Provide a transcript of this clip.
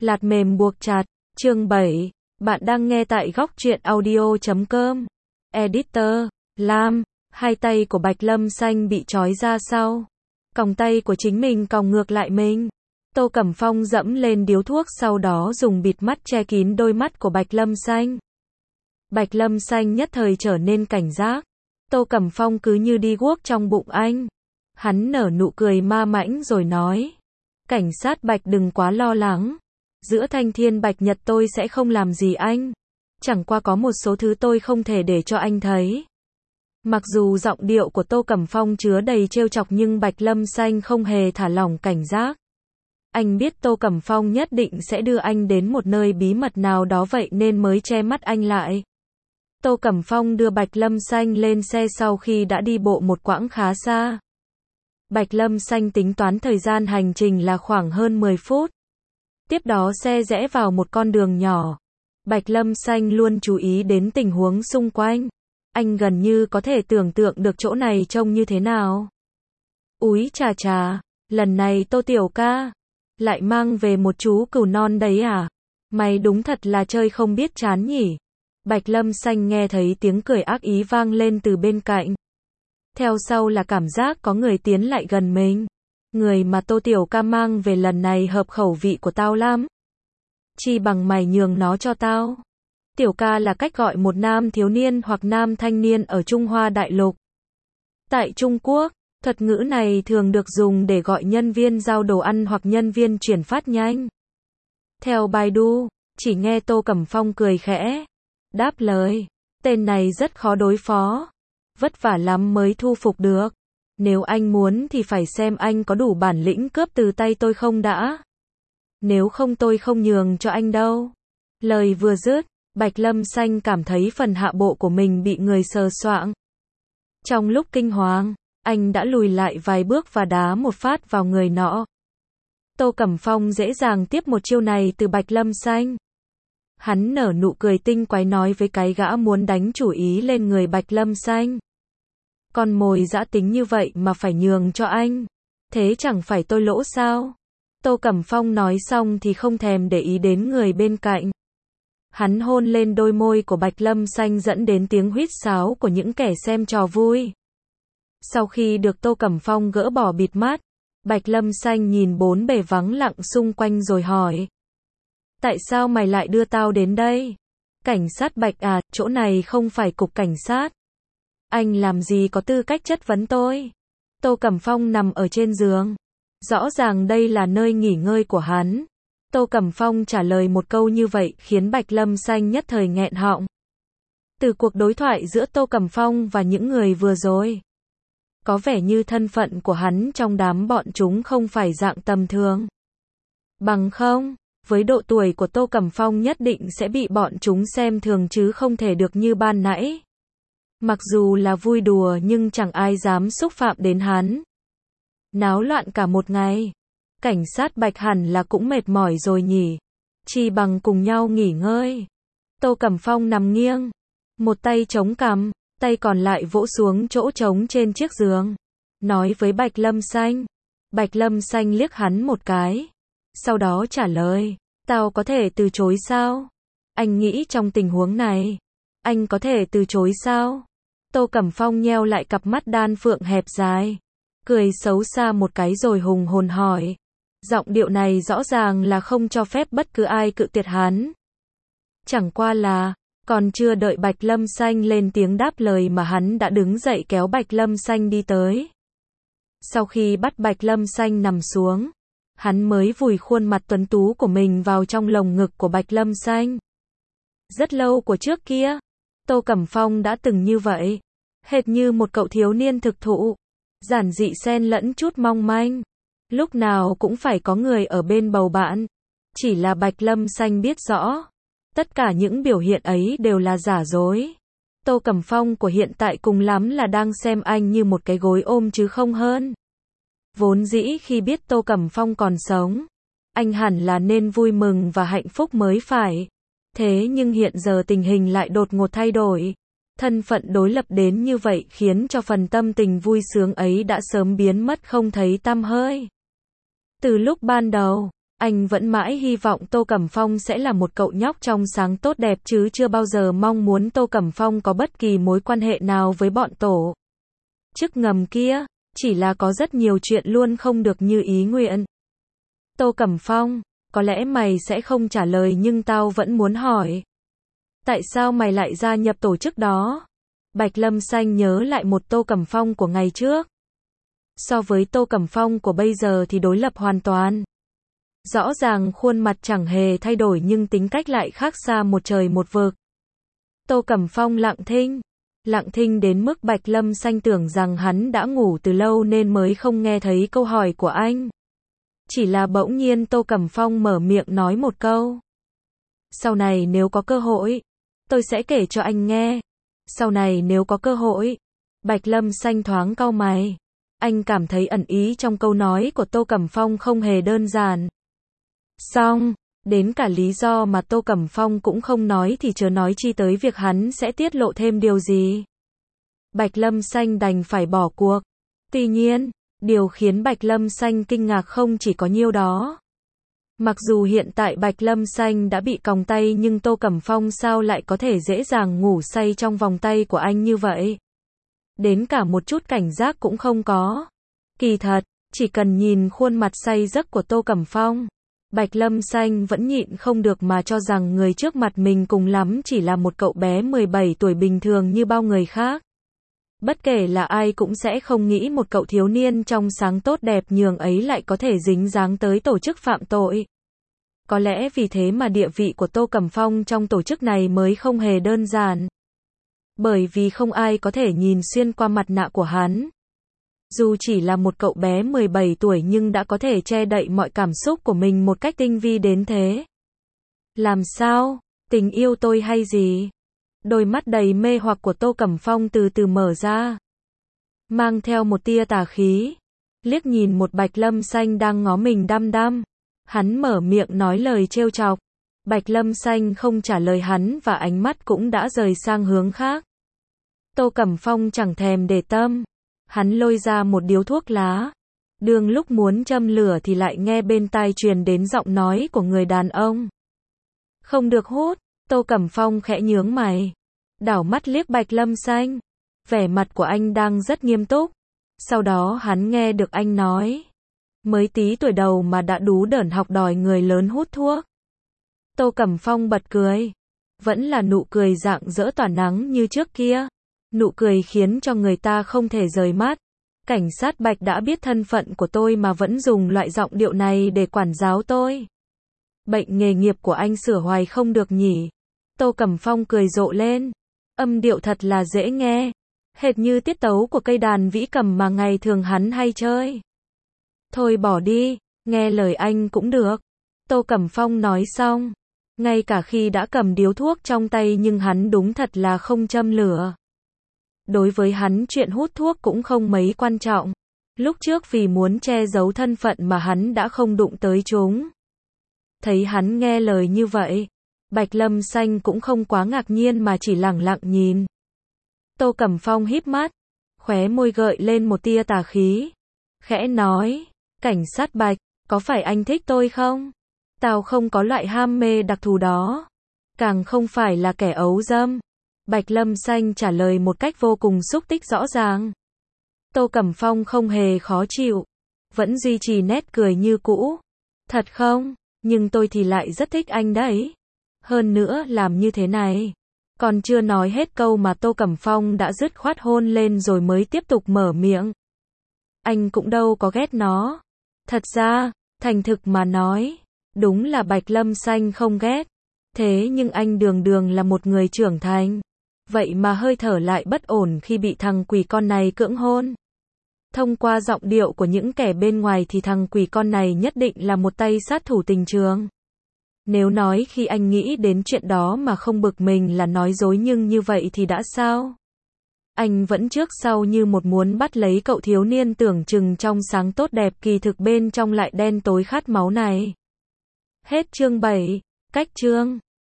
Lạt mềm buộc chặt, chương 7. Bạn đang nghe tại góc truyện audio.com. Editor, Lam. Hai tay của Bạch Lâm Xanh bị trói ra sau. Còng tay của chính mình còng ngược lại mình. Tô Cẩm Phong dẫm lên điếu thuốc, sau đó dùng bịt mắt che kín đôi mắt của Bạch Lâm Xanh. Bạch Lâm Xanh nhất thời trở nên cảnh giác. Tô Cẩm Phong cứ như đi guốc trong bụng anh. Hắn nở nụ cười ma mãnh rồi nói: cảnh sát Bạch đừng quá lo lắng. Giữa Thanh Thiên Bạch Nhật tôi sẽ không làm gì anh. Chẳng qua có một số thứ tôi không thể để cho anh thấy. Mặc dù giọng điệu của Tô Cẩm Phong chứa đầy trêu chọc nhưng Bạch Lâm Xanh không hề thả lỏng cảnh giác. Anh biết Tô Cẩm Phong nhất định sẽ đưa anh đến một nơi bí mật nào đó, vậy nên mới che mắt anh lại. Tô Cẩm Phong đưa Bạch Lâm Xanh lên xe sau khi đã đi bộ một quãng khá xa. Bạch Lâm Xanh tính toán thời gian hành trình là khoảng hơn 10 phút. Tiếp đó xe rẽ vào một con đường nhỏ. Bạch Lâm Xanh luôn chú ý đến tình huống xung quanh. Anh gần như có thể tưởng tượng được chỗ này trông như thế nào. Úi chà chà, lần này Tô tiểu ca lại mang về một chú cừu non đấy à? Mày đúng thật là chơi không biết chán nhỉ? Bạch Lâm Xanh nghe thấy tiếng cười ác ý vang lên từ bên cạnh. Theo sau là cảm giác có người tiến lại gần mình. Người mà Tô tiểu ca mang về lần này hợp khẩu vị của tao lắm. Chi bằng mày nhường nó cho tao. Tiểu ca là cách gọi một nam thiếu niên hoặc nam thanh niên ở Trung Hoa Đại Lục. Tại Trung Quốc, thuật ngữ này thường được dùng để gọi nhân viên giao đồ ăn hoặc nhân viên chuyển phát nhanh. Theo Baidu, chỉ nghe Tô Cẩm Phong cười khẽ, đáp lời: tên này rất khó đối phó. Vất vả lắm mới thu phục được. Nếu anh muốn thì phải xem anh có đủ bản lĩnh cướp từ tay tôi không đã. Nếu không tôi không nhường cho anh đâu. Lời vừa dứt, Bạch Lâm Xanh cảm thấy phần hạ bộ của mình bị người sờ soạng. Trong lúc kinh hoàng, anh đã lùi lại vài bước và đá một phát vào người nọ. Tô Cẩm Phong dễ dàng tiếp một chiêu này từ Bạch Lâm Xanh. Hắn nở nụ cười tinh quái nói với cái gã muốn đánh chủ ý lên người Bạch Lâm Xanh: con mồi dã tính như vậy mà phải nhường cho anh. Thế chẳng phải tôi lỗ sao? Tô Cẩm Phong nói xong thì không thèm để ý đến người bên cạnh. Hắn hôn lên đôi môi của Bạch Lâm Xanh dẫn đến tiếng huýt sáo của những kẻ xem trò vui. Sau khi được Tô Cẩm Phong gỡ bỏ bịt mắt, Bạch Lâm Xanh nhìn bốn bề vắng lặng xung quanh rồi hỏi: tại sao mày lại đưa tao đến đây? Cảnh sát Bạch à, chỗ này không phải cục cảnh sát. Anh làm gì có tư cách chất vấn tôi? Tô Cẩm Phong nằm ở trên giường. Rõ ràng đây là nơi nghỉ ngơi của hắn. Tô Cẩm Phong trả lời một câu như vậy khiến Bạch Lâm Xanh nhất thời nghẹn họng. Từ cuộc đối thoại giữa Tô Cẩm Phong và những người vừa rồi, có vẻ như thân phận của hắn trong đám bọn chúng không phải dạng tầm thường. Bằng không, với độ tuổi của Tô Cẩm Phong nhất định sẽ bị bọn chúng xem thường chứ không thể được như ban nãy. Mặc dù là vui đùa nhưng chẳng ai dám xúc phạm đến hắn. Náo loạn cả một ngày. Cảnh sát Bạch hẳn là cũng mệt mỏi rồi nhỉ. Chi bằng cùng nhau nghỉ ngơi. Tô Cẩm Phong nằm nghiêng. Một tay chống cằm, tay còn lại vỗ xuống chỗ trống trên chiếc giường. Nói với Bạch Lâm Xanh. Bạch Lâm Xanh liếc hắn một cái. Sau đó trả lời: tao có thể từ chối sao? Anh nghĩ trong tình huống này, anh có thể từ chối sao? Tô Cẩm Phong nheo lại cặp mắt đan phượng hẹp dài. Cười xấu xa một cái rồi hùng hồn hỏi. Giọng điệu này rõ ràng là không cho phép bất cứ ai cự tuyệt hắn. Chẳng qua là, còn chưa đợi Bạch Lâm Xanh lên tiếng đáp lời mà hắn đã đứng dậy kéo Bạch Lâm Xanh đi tới. Sau khi bắt Bạch Lâm Xanh nằm xuống, hắn mới vùi khuôn mặt tuấn tú của mình vào trong lồng ngực của Bạch Lâm Xanh. Rất lâu của trước kia, Tô Cẩm Phong đã từng như vậy. Hệt như một cậu thiếu niên thực thụ. Giản dị xen lẫn chút mong manh. Lúc nào cũng phải có người ở bên bầu bạn. Chỉ là Bạch Lâm Xanh biết rõ, tất cả những biểu hiện ấy đều là giả dối. Tô Cẩm Phong của hiện tại cùng lắm là đang xem anh như một cái gối ôm chứ không hơn. Vốn dĩ khi biết Tô Cẩm Phong còn sống, anh hẳn là nên vui mừng và hạnh phúc mới phải. Thế nhưng hiện giờ tình hình lại đột ngột thay đổi. Thân phận đối lập đến như vậy khiến cho phần tâm tình vui sướng ấy đã sớm biến mất không thấy tăm hơi. Từ lúc ban đầu, Anh vẫn mãi hy vọng Tô Cẩm Phong sẽ là một cậu nhóc trong sáng tốt đẹp chứ chưa bao giờ mong muốn Tô Cẩm Phong có bất kỳ mối quan hệ nào với bọn tổ chức ngầm kia, chỉ là có rất nhiều chuyện luôn không được như ý nguyện. Tô Cẩm Phong, có lẽ mày sẽ không trả lời nhưng tao vẫn muốn hỏi. Tại sao mày lại gia nhập tổ chức đó? Bạch Lâm Xanh nhớ lại một Tô Cẩm Phong của ngày trước. So với Tô Cẩm Phong của bây giờ thì đối lập hoàn toàn. Rõ ràng khuôn mặt chẳng hề thay đổi nhưng tính cách lại khác xa một trời một vực. Tô Cẩm Phong lặng thinh đến mức Bạch Lâm Xanh tưởng rằng hắn đã ngủ từ lâu nên mới không nghe thấy câu hỏi của anh. Chỉ là bỗng nhiên Tô Cẩm Phong mở miệng nói một câu. Sau này nếu có cơ hội, tôi sẽ kể cho anh nghe. Sau này nếu có cơ hội. Bạch Lâm Xanh thoáng cau mày. Anh cảm thấy ẩn ý trong câu nói của Tô Cẩm Phong không hề đơn giản. Xong, đến cả lý do mà Tô Cẩm Phong cũng không nói thì chớ nói chi tới việc hắn sẽ tiết lộ thêm điều gì. Bạch Lâm Xanh đành phải bỏ cuộc. Tuy nhiên, điều khiến Bạch Lâm Xanh kinh ngạc không chỉ có nhiêu đó. Mặc dù hiện tại Bạch Lâm Xanh đã bị còng tay nhưng Tô Cẩm Phong sao lại có thể dễ dàng ngủ say trong vòng tay của anh như vậy? Đến cả một chút cảnh giác cũng không có. Kỳ thật, chỉ cần nhìn khuôn mặt say giấc của Tô Cẩm Phong, Bạch Lâm Xanh vẫn nhịn không được mà cho rằng người trước mặt mình cùng lắm chỉ là một cậu bé 17 tuổi bình thường như bao người khác. Bất kể là ai cũng sẽ không nghĩ một cậu thiếu niên trong sáng tốt đẹp nhường ấy lại có thể dính dáng tới tổ chức phạm tội. Có lẽ vì thế mà địa vị của Tô Cẩm Phong trong tổ chức này mới không hề đơn giản. Bởi vì không ai có thể nhìn xuyên qua mặt nạ của hắn. Dù chỉ là một cậu bé 17 tuổi nhưng đã có thể che đậy mọi cảm xúc của mình một cách tinh vi đến thế. Làm sao? Tình yêu tôi hay gì? Đôi mắt đầy mê hoặc của Tô Cẩm Phong từ từ mở ra. Mang theo một tia tà khí. Liếc nhìn một Bạch Lâm Xanh đang ngó mình đăm đăm. Hắn mở miệng nói lời trêu chọc. Bạch Lâm Xanh không trả lời hắn và ánh mắt cũng đã rời sang hướng khác. Tô Cẩm Phong chẳng thèm để tâm. Hắn lôi ra một điếu thuốc lá. Đương lúc muốn châm lửa thì lại nghe bên tai truyền đến giọng nói của người đàn ông. Không được hút. Tô Cẩm Phong khẽ nhướng mày. Đảo mắt liếc Bạch Lâm Xanh. Vẻ mặt của anh đang rất nghiêm túc. Sau đó hắn nghe được anh nói. Mới tí tuổi đầu mà đã đú đởn học đòi người lớn hút thuốc. Tô Cẩm Phong bật cười. Vẫn là nụ cười rạng rỡ tỏa nắng như trước kia. Nụ cười khiến cho người ta không thể rời mắt. Cảnh sát Bạch đã biết thân phận của tôi mà vẫn dùng loại giọng điệu này để quản giáo tôi. Bệnh nghề nghiệp của anh sửa hoài không được nhỉ. Tô Cẩm Phong cười rộ lên. Âm điệu thật là dễ nghe. Hệt như tiết tấu của cây đàn vĩ cầm mà ngày thường hắn hay chơi. Thôi bỏ đi, nghe lời anh cũng được. Tô Cẩm Phong nói xong. Ngay cả khi đã cầm điếu thuốc trong tay nhưng hắn đúng thật là không châm lửa. Đối với hắn chuyện hút thuốc cũng không mấy quan trọng. Lúc trước vì muốn che giấu thân phận mà hắn đã không đụng tới chúng. Thấy hắn nghe lời như vậy, Bạch Lâm Xanh cũng không quá ngạc nhiên mà chỉ lẳng lặng nhìn. Tô Cẩm Phong híp mắt, khóe môi gợi lên một tia tà khí. Khẽ nói, cảnh sát Bạch, có phải anh thích tôi không? Tao không có loại ham mê đặc thù đó. Càng không phải là kẻ ấu dâm. Bạch Lâm Xanh trả lời một cách vô cùng xúc tích rõ ràng. Tô Cẩm Phong không hề khó chịu. Vẫn duy trì nét cười như cũ. Thật không? Nhưng tôi thì lại rất thích anh đấy. Hơn nữa làm như thế này. Còn chưa nói hết câu mà Tô Cẩm Phong đã dứt khoát hôn lên rồi mới tiếp tục mở miệng. Anh cũng đâu có ghét nó. Thật ra, thành thực mà nói, đúng là Bạch Lâm Xanh không ghét. Thế nhưng anh đường đường là một người trưởng thành. Vậy mà hơi thở lại bất ổn khi bị thằng quỷ con này cưỡng hôn. Thông qua giọng điệu của những kẻ bên ngoài thì thằng quỷ con này nhất định là một tay sát thủ tình trường. Nếu nói khi anh nghĩ đến chuyện đó mà không bực mình là nói dối nhưng như vậy thì đã sao? Anh vẫn trước sau như một muốn bắt lấy cậu thiếu niên tưởng chừng trong sáng tốt đẹp kỳ thực bên trong lại đen tối khát máu này. Hết chương 7, cách chương.